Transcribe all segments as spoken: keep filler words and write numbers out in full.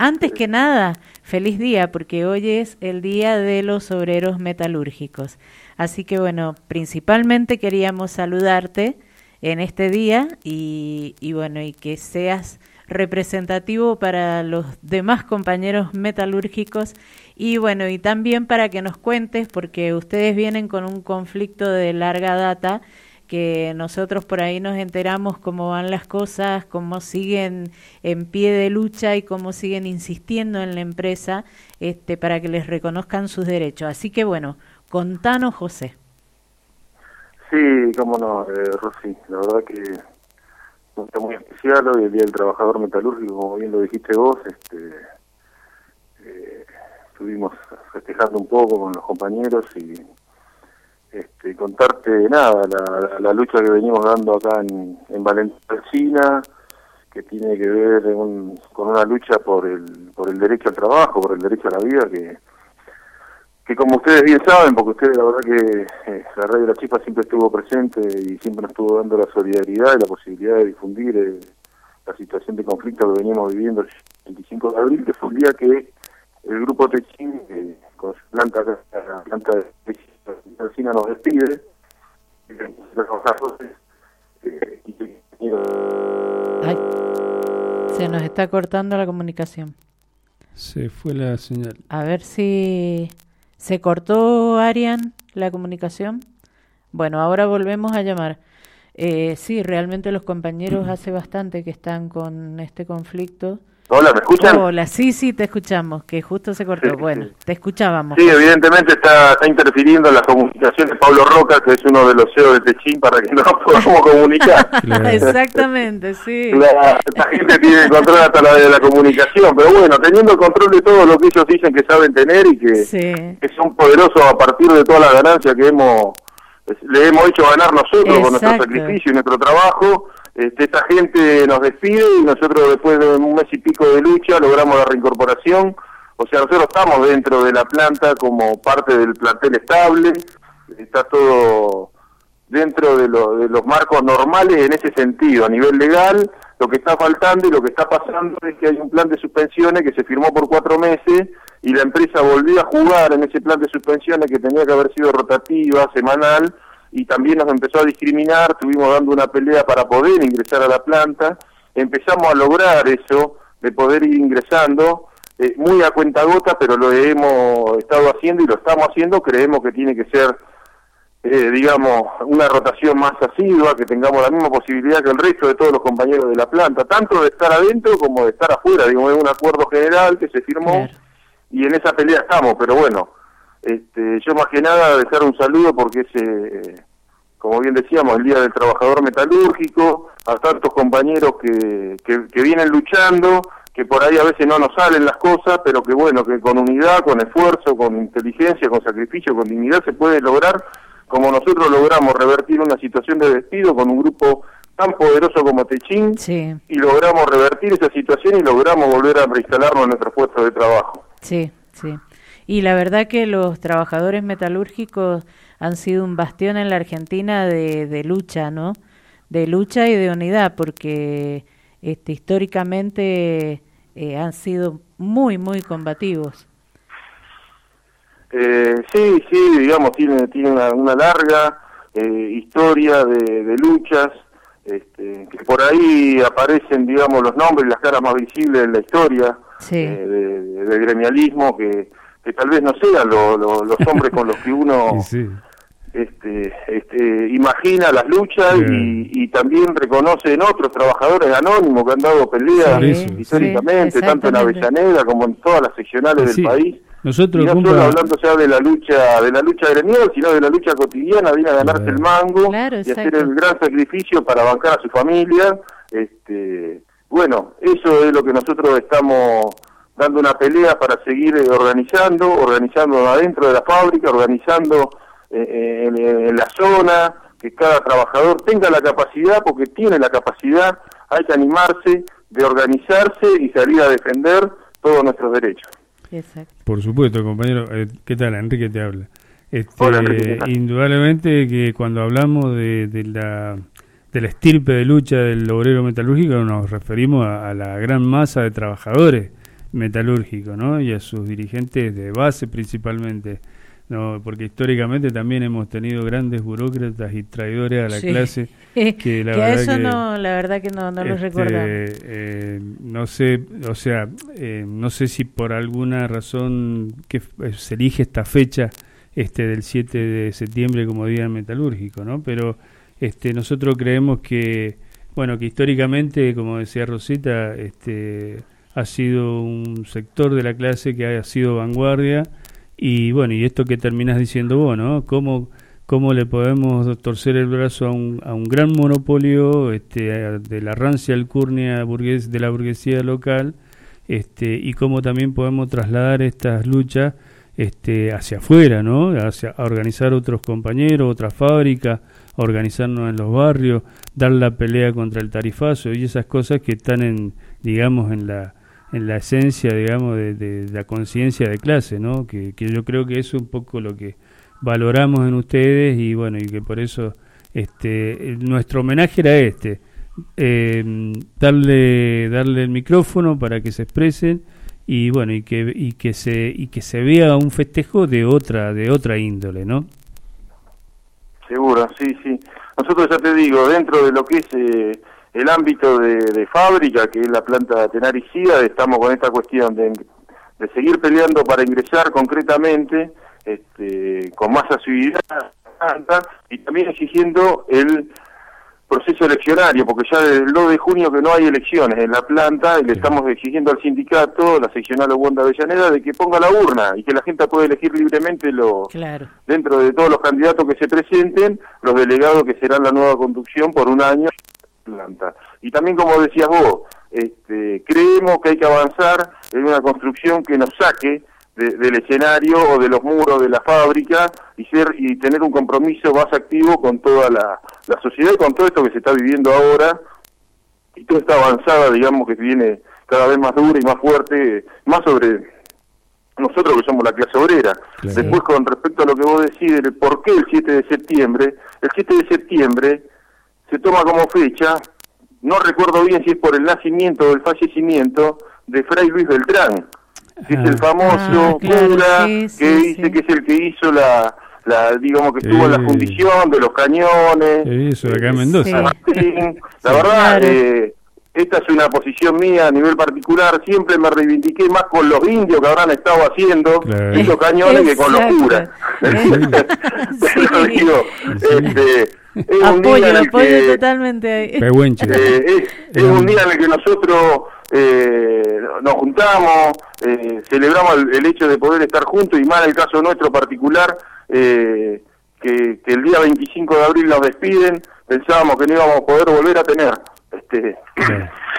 antes que nada, feliz día, porque hoy es el Día de los Obreros Metalúrgicos. Así que bueno, principalmente queríamos saludarte en este día y, y bueno, y que seas representativo para los demás compañeros metalúrgicos y bueno, y también para que nos cuentes, porque ustedes vienen con un conflicto de larga data, que nosotros por ahí nos enteramos cómo van las cosas, cómo siguen en pie de lucha y cómo siguen insistiendo en la empresa este, para que les reconozcan sus derechos. Así que bueno, contanos, José. Sí, cómo no, eh, Rosy, la verdad que un día muy especial hoy, el Día del Trabajador Metalúrgico, como bien lo dijiste vos, este, eh, estuvimos festejando un poco con los compañeros y este, contarte nada, la, la, la lucha que venimos dando acá en, en Valentina, que tiene que ver un, con una lucha por el, por el derecho al trabajo, por el derecho a la vida, que que como ustedes bien saben, porque ustedes la verdad que eh, la Radio La Chispa siempre estuvo presente y siempre nos estuvo dando la solidaridad y la posibilidad de difundir eh, la situación de conflicto que veníamos viviendo el veinticinco de abril, que fue un día que el grupo Techín, eh, con su planta, la planta de vecina nos despide, eh, eh, y, Ay, se nos está cortando la comunicación. Se fue la señal. A ver si... ¿Se cortó, Arian, la comunicación? Bueno, ahora volvemos a llamar. Eh, sí, realmente los compañeros hace bastante que están con este conflicto. Hola, ¿me escuchan? Hola, sí, sí, te escuchamos, que justo se cortó. Sí, bueno, sí. Te escuchábamos. Sí, evidentemente está, está interfiriendo en la comunicación de Pablo Roca, que es uno de los C E O de Techín, para que no podamos comunicar. Claro. Exactamente, sí. La, la gente tiene control hasta la de la comunicación, pero bueno, teniendo control de todo lo que ellos dicen que saben tener y que, sí. que son poderosos a partir de toda la ganancia que hemos le hemos hecho ganar nosotros. Exacto. Con nuestro sacrificio y nuestro trabajo. Este, esta gente nos despide y nosotros después de un mes y pico de lucha logramos la reincorporación. O sea, nosotros estamos dentro de la planta como parte del plantel estable, está todo dentro de, lo, de los marcos normales en ese sentido, a nivel legal. Lo que está faltando y lo que está pasando es que hay un plan de suspensiones que se firmó por cuatro meses y la empresa volvió a jugar en ese plan de suspensiones que tenía que haber sido rotativa, semanal, y también nos empezó a discriminar. Estuvimos dando una pelea para poder ingresar a la planta, empezamos a lograr eso, de poder ir ingresando, eh, muy a cuentagota, pero lo hemos estado haciendo y lo estamos haciendo. Creemos que tiene que ser, eh, digamos, una rotación más asidua, que tengamos la misma posibilidad que el resto de todos los compañeros de la planta, tanto de estar adentro como de estar afuera. Digo, es un acuerdo general que se firmó, claro. Y en esa pelea estamos, pero bueno, este, yo más que nada dejar un saludo porque es, eh, como bien decíamos, el Día del Trabajador Metalúrgico, a tantos compañeros que, que, que vienen luchando, que por ahí a veces no nos salen las cosas, pero que bueno, que con unidad, con esfuerzo, con inteligencia, con sacrificio, con dignidad se puede lograr, como nosotros logramos revertir una situación de despido con un grupo tan poderoso como Techín, sí. Y logramos revertir esa situación y logramos volver a reinstalarnos en nuestro puesto de trabajo. Sí, sí. Y la verdad que los trabajadores metalúrgicos han sido un bastión en la Argentina de, de lucha, ¿no? De lucha y de unidad, porque este, históricamente eh, han sido muy, muy combativos. Eh, sí, sí, digamos, tiene tiene una, una larga eh, historia de, de luchas, este, que por ahí aparecen, digamos, los nombres y las caras más visibles en la historia, sí. eh, de, de, del gremialismo, que, que tal vez no sean lo, lo, los hombres con los que uno sí. este, este, imagina las luchas, yeah. y, y también reconoce en otros trabajadores anónimos que han dado peleas sí, históricamente, sí, tanto en Avellaneda como en todas las seccionales sí. del país. Nosotros y no compra... solo hablando ya de la lucha de la lucha gremial, sino de la lucha cotidiana, de ir a ganarse claro. el mango, claro, y hacer el gran sacrificio para bancar a su familia. Este, bueno, eso es lo que nosotros estamos dando una pelea para seguir organizando, organizando adentro de la fábrica, organizando eh, en, en la zona, que cada trabajador tenga la capacidad, porque tiene la capacidad, hay que animarse de organizarse y salir a defender todos nuestros derechos. Exacto. Por supuesto, compañero. Eh, ¿Qué tal? Enrique te habla. Este, Hola, Enrique. Indudablemente que cuando hablamos de, de la de la estirpe de lucha del obrero metalúrgico nos referimos a, a la gran masa de trabajadores metalúrgico, ¿no? Y a sus dirigentes de base principalmente, no, porque históricamente también hemos tenido grandes burócratas y traidores a la sí. clase que la que verdad eso que, no la verdad que no no este, los recordamos. Eh, no sé, o sea, eh, no sé si por alguna razón que se elige esta fecha este del siete de septiembre como día metalúrgico, ¿no? Pero este nosotros creemos que bueno, que históricamente, como decía Rosita, este ha sido un sector de la clase que ha sido vanguardia. Y bueno, y esto que terminás diciendo vos, ¿no? ¿Cómo, cómo le podemos torcer el brazo a un, a un gran monopolio este, de la rancia alcurnia burgués, de la burguesía local, este, y cómo también podemos trasladar estas luchas este, hacia afuera, ¿no? Hacia, a organizar otros compañeros, otras fábricas, a organizarnos en los barrios, dar la pelea contra el tarifazo y esas cosas que están en, digamos, en la en la esencia, digamos, de, de, de la conciencia de clase, ¿no? Que, que yo creo que eso es un poco lo que valoramos en ustedes y bueno, y que por eso este nuestro homenaje era este, eh, darle darle el micrófono para que se expresen y bueno, y que y que se y que se vea un festejo de otra de otra índole, ¿no? Seguro, sí, sí. Nosotros ya te digo, dentro de lo que es eh, el ámbito de, de fábrica, que es la planta tenarisida, estamos con esta cuestión de, de seguir peleando para ingresar concretamente, este, con más asiduidad, y también exigiendo el proceso eleccionario, porque ya desde el dos de junio que no hay elecciones en la planta, y le estamos exigiendo al sindicato, la seccional Obonda Avellaneda, de que ponga la urna, y que la gente pueda elegir libremente los, claro. dentro de todos los candidatos que se presenten, los delegados que serán la nueva conducción por un año planta. Y también, como decías vos, este, creemos que hay que avanzar en una construcción que nos saque de, del escenario o de los muros de la fábrica y ser y tener un compromiso más activo con toda la, la sociedad y con todo esto que se está viviendo ahora y toda esta avanzada, digamos, que viene cada vez más dura y más fuerte, más sobre nosotros que somos la clase obrera. Claro. Después, con respecto a lo que vos decís, el por qué el siete de septiembre, el siete de septiembre se toma como fecha, no recuerdo bien si es por el nacimiento o el fallecimiento de Fray Luis Beltrán, que ah, es el famoso ah, claro, cura sí, que sí, dice sí. que es el que hizo la, la digamos que sí. estuvo en la fundición de los cañones. Sí, eso de acá en Mendoza. Sí. Martín. La sí. verdad, Claro. eh, esta es una posición mía a nivel particular, siempre me reivindiqué más con los indios que habrán estado haciendo claro. esos cañones que con los curas. Sí. Pero digo, Sí. este, es apoyo, un día en el apoyo que, totalmente ahí. Pehuenche. eh, es, es un día en el que nosotros eh, nos juntamos, eh, celebramos el, el hecho de poder estar juntos y más en el caso nuestro particular, eh, que, que el día veinticinco de abril nos despiden, pensábamos que no íbamos a poder volver a tener este sí.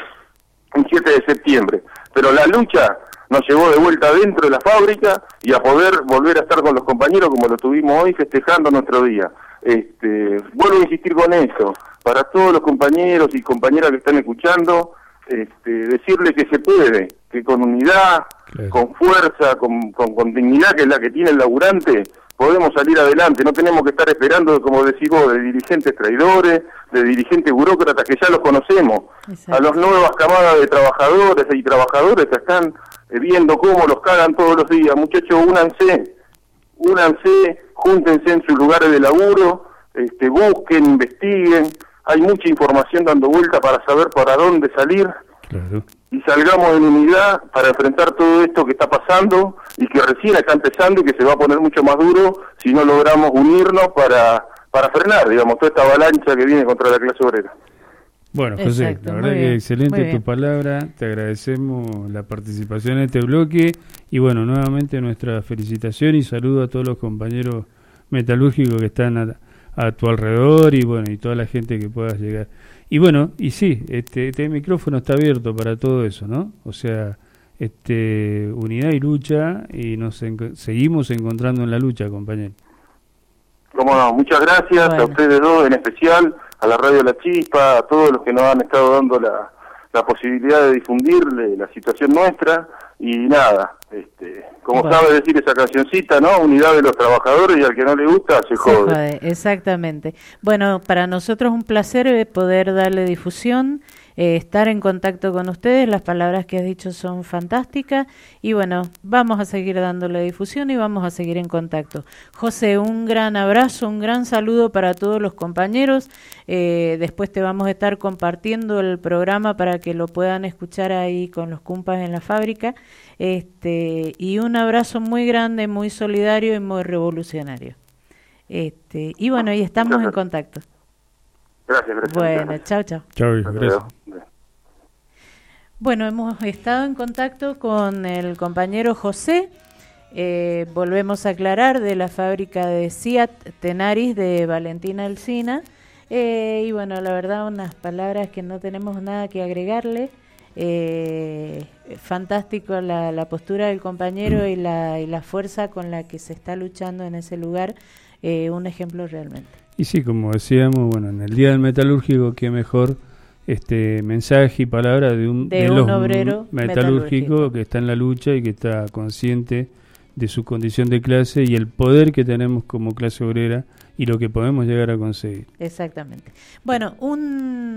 un siete de septiembre, pero la lucha nos llevó de vuelta dentro de la fábrica y a poder volver a estar con los compañeros como lo tuvimos hoy festejando nuestro día. Este, vuelvo a insistir con eso, para todos los compañeros y compañeras que están escuchando, este, decirles que se puede, que con unidad, claro. con fuerza, con, con, con dignidad, que es la que tiene el laburante, podemos salir adelante. No tenemos que estar esperando, como decís vos, de dirigentes traidores, de dirigentes burócratas que ya los conocemos. Exacto. A las nuevas camadas de trabajadores y trabajadoras que están viendo cómo los cagan todos los días. Muchachos, únanse, únanse, júntense en sus lugares de laburo, este, busquen, investiguen. Hay mucha información dando vuelta para saber para dónde salir. Claro. Y salgamos en unidad para enfrentar todo esto que está pasando y que recién está empezando y que se va a poner mucho más duro si no logramos unirnos para, para frenar, digamos, toda esta avalancha que viene contra la clase obrera. Bueno, José, exacto, la verdad que bien, excelente tu palabra, te agradecemos la participación en este bloque y bueno, nuevamente nuestra felicitación y saludo a todos los compañeros metalúrgicos que están a, a tu alrededor y bueno, y toda la gente que puedas llegar. Y bueno, y sí, este, este micrófono está abierto para todo eso, ¿no? O sea, este unidad y lucha y nos en, seguimos encontrando en la lucha, compañero. Cómo no, muchas gracias bueno. a ustedes dos en especial, a la Radio La Chispa, a todos los que nos han estado dando la, la posibilidad de difundir la situación nuestra y nada, este, como bueno. sabe decir esa cancioncita, ¿no? Unidad de los trabajadores y al que no le gusta se jode. Se jode, exactamente. Bueno, para nosotros es un placer poder darle difusión eh, estar en contacto con ustedes. Las palabras que has dicho son fantásticas y bueno, vamos a seguir dándole difusión y vamos a seguir en contacto. José, un gran abrazo, un gran saludo para todos los compañeros. Eh, después te vamos a estar compartiendo el programa para que lo puedan escuchar ahí con los cumpas en la fábrica. Este, y un abrazo muy grande, muy solidario y muy revolucionario. Este, y bueno, y estamos gracias. en contacto. Gracias, gracias. Bueno, chao, chao. Chao, gracias. Bueno, hemos estado en contacto con el compañero José. Eh, volvemos a aclarar de la fábrica de Ciat Tenaris de Valentina Alsina. Eh, y bueno, la verdad, unas palabras que no tenemos nada que agregarle. Eh, fantástico la, la postura del compañero y la, y la fuerza con la que se está luchando en ese lugar, eh, un ejemplo realmente. Y sí, como decíamos, bueno, en el Día del Metalúrgico, qué mejor este mensaje y palabra de un, de de un los obrero metalúrgico, metalúrgico que está en la lucha y que está consciente de su condición de clase y el poder que tenemos como clase obrera y lo que podemos llegar a conseguir. Exactamente. Bueno, un